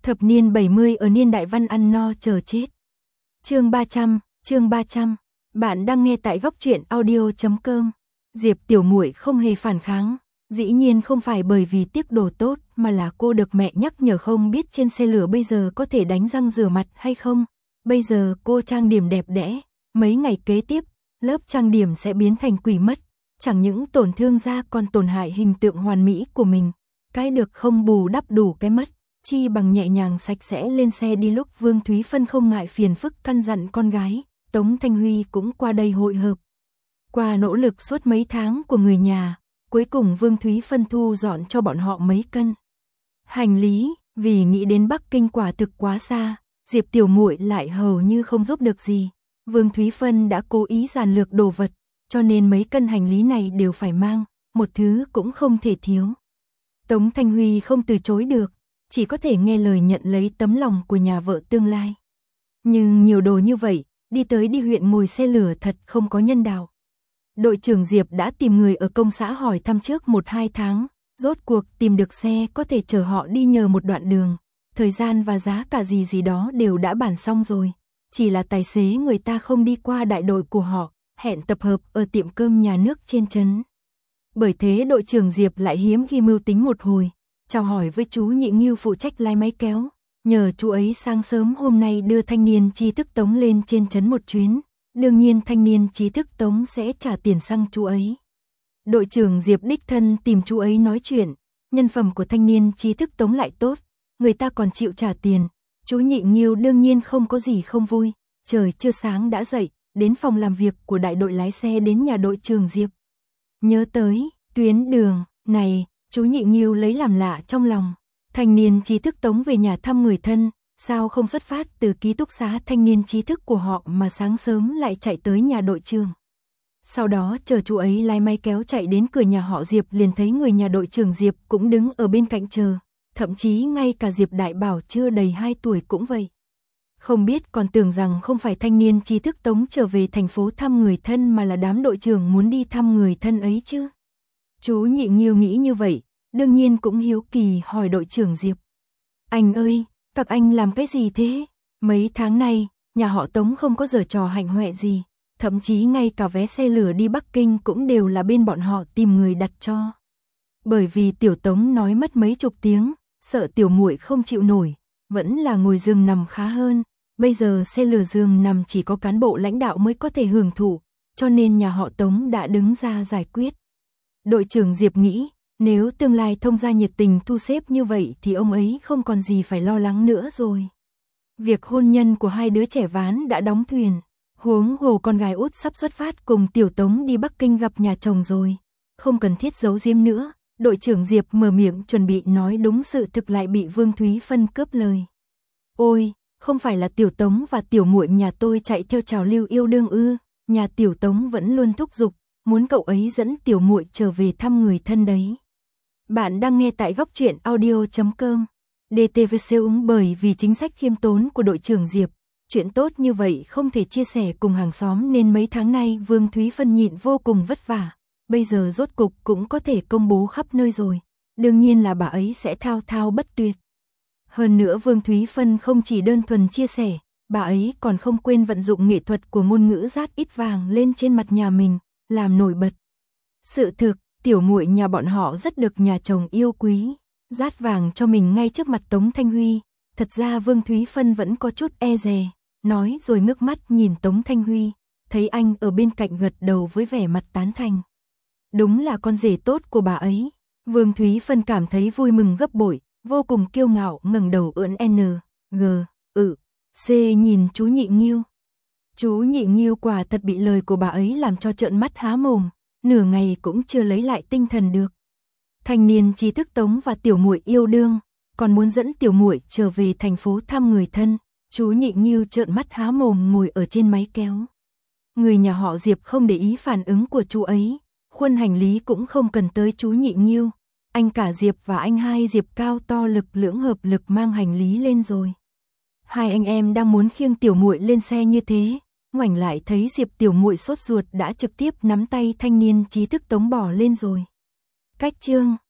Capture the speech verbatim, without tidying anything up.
Thập niên bảy mươi ở niên đại văn ăn no chờ chết. Chương ba trăm, chương ba trăm. Bạn đang nghe tại góc truyện audio chấm com. Diệp tiểu muội không hề phản kháng, dĩ nhiên không phải bởi vì tiếc đồ tốt, mà là cô được mẹ nhắc nhở không biết trên xe lửa bây giờ có thể đánh răng rửa mặt hay không. Bây giờ cô trang điểm đẹp đẽ, mấy ngày kế tiếp, lớp trang điểm sẽ biến thành quỷ mất, chẳng những tổn thương da còn tổn hại hình tượng hoàn mỹ của mình. Cái được không bù đắp đủ cái mất, chi bằng nhẹ nhàng sạch sẽ lên xe đi. Lúc Vương Thúy Phân không ngại phiền phức căn dặn con gái, Tống Thanh Huy cũng qua đây hội hợp. Qua nỗ lực suốt mấy tháng của người nhà, cuối cùng Vương Thúy Phân thu dọn cho bọn họ mấy cân hành lý, vì nghĩ đến Bắc Kinh quả thực quá xa, Diệp tiểu muội lại hầu như không giúp được gì. Vương Thúy Phân đã cố ý giản lược đồ vật, cho nên mấy cân hành lý này đều phải mang, một thứ cũng không thể thiếu. Tống Thanh Huy không từ chối được, chỉ có thể nghe lời nhận lấy tấm lòng của nhà vợ tương lai. Nhưng nhiều đồ như vậy, đi tới đi huyện ngồi xe lửa thật không có nhân đạo. Đội trưởng Diệp đã tìm người ở công xã hỏi thăm trước một hai tháng, rốt cuộc tìm được xe có thể chở họ đi nhờ một đoạn đường. Thời gian và giá cả gì gì đó đều đã bàn xong rồi, chỉ là tài xế người ta không đi qua đại đội của họ, hẹn tập hợp ở tiệm cơm nhà nước trên trấn. Bởi thế đội trưởng Diệp lại hiếm khi mưu tính một hồi, chào hỏi với chú Nhị Ngưu phụ trách lái máy kéo, nhờ chú ấy sáng sớm hôm nay đưa thanh niên trí thức Tống lên trên trấn một chuyến, đương nhiên thanh niên trí thức Tống sẽ trả tiền xăng chú ấy. Đội trưởng Diệp đích thân tìm chú ấy nói chuyện, nhân phẩm của thanh niên trí thức Tống lại tốt, người ta còn chịu trả tiền. Chú Nhị Ngưu đương nhiên không có gì không vui, trời chưa sáng đã dậy, đến phòng làm việc của đại đội lái xe đến nhà đội trưởng Diệp. Nhớ tới tuyến đường này, chú Nhị Ngưu lấy làm lạ trong lòng. Thanh niên trí thức Tống về nhà thăm người thân, sao không xuất phát từ ký túc xá thanh niên trí thức của họ mà sáng sớm lại chạy tới nhà đội trưởng. Sau đó chờ chú ấy lái máy kéo chạy đến cửa nhà họ Diệp, liền thấy người nhà đội trưởng Diệp cũng đứng ở bên cạnh chờ, thậm chí ngay cả Diệp Đại Bảo chưa đầy hai tuổi cũng vậy. Không biết còn tưởng rằng không phải thanh niên trí thức Tống trở về thành phố thăm người thân mà là đám đội trưởng muốn đi thăm người thân ấy chứ. Chú Nhị Ngưu nghĩ như vậy, đương nhiên cũng hiếu kỳ hỏi đội trưởng Diệp. Anh ơi, các anh làm cái gì thế? Mấy tháng nay, nhà họ Tống không có giở trò hạnh hoẹ gì, thậm chí ngay cả vé xe lửa đi Bắc Kinh cũng đều là bên bọn họ tìm người đặt cho. Bởi vì tiểu Tống nói mất mấy chục tiếng, sợ tiểu muội không chịu nổi, vẫn là ngồi giường nằm khá hơn. Bây giờ xe lửa giường nằm chỉ có cán bộ lãnh đạo mới có thể hưởng thụ, cho nên nhà họ Tống đã đứng ra giải quyết. Đội trưởng Diệp nghĩ, nếu tương lai thông gia nhiệt tình thu xếp như vậy thì ông ấy không còn gì phải lo lắng nữa rồi. Việc hôn nhân của hai đứa trẻ Ván đã đóng thuyền, huống hồ con gái út sắp xuất phát cùng tiểu Tống đi Bắc Kinh gặp nhà chồng rồi, không cần thiết giấu giếm nữa. Đội trưởng Diệp mở miệng chuẩn bị nói đúng sự thực lại bị Vương Thúy Phân cướp lời. Ôi, không phải là tiểu Tống và tiểu muội nhà tôi chạy theo trào lưu yêu đương ư? Nhà tiểu Tống vẫn luôn thúc giục, muốn cậu ấy dẫn tiểu muội trở về thăm người thân đấy. Bạn đang nghe tại góc truyện audio chấm com. đê tê vê xê ứng bởi vì chính sách khiêm tốn của đội trưởng Diệp, chuyện tốt như vậy không thể chia sẻ cùng hàng xóm nên mấy tháng nay Vương Thúy Phân nhịn vô cùng vất vả. Bây giờ rốt cục cũng có thể công bố khắp nơi rồi, đương nhiên là bà ấy sẽ thao thao bất tuyệt. Hơn nữa Vương Thúy Phân không chỉ đơn thuần chia sẻ, bà ấy còn không quên vận dụng nghệ thuật của ngôn ngữ rát ít vàng lên trên mặt nhà mình, làm nổi bật. Sự thực, tiểu muội nhà bọn họ rất được nhà chồng yêu quý, rát vàng cho mình ngay trước mặt Tống Thanh Huy. Thật ra Vương Thúy Phân vẫn có chút e dè, nói rồi ngước mắt nhìn Tống Thanh Huy, thấy anh ở bên cạnh gật đầu với vẻ mặt tán thành. Đúng là con rể tốt của bà ấy. Vương Thúy Phân cảm thấy vui mừng gấp bội, vô cùng kiêu ngạo ngẩng đầu ưỡn N, G, ừ, C nhìn chú Nhị Ngưu. Chú Nhị Ngưu quả thật bị lời của bà ấy làm cho trợn mắt há mồm, nửa ngày cũng chưa lấy lại tinh thần được. Thanh niên trí thức Tống và tiểu muội yêu đương, còn muốn dẫn tiểu muội trở về thành phố thăm người thân. Chú Nhị Ngưu trợn mắt há mồm ngồi ở trên máy kéo. Người nhà họ Diệp không để ý phản ứng của chú ấy, khuôn hành lý cũng không cần tới chú Nhị Ngưu. Anh cả Diệp và anh hai Diệp cao to lực lưỡng hợp lực mang hành lý lên rồi. Hai anh em đang muốn khiêng tiểu muội lên xe như thế, ngoảnh lại thấy Diệp tiểu muội sốt ruột đã trực tiếp nắm tay thanh niên trí thức Tống bỏ lên rồi. Cách chương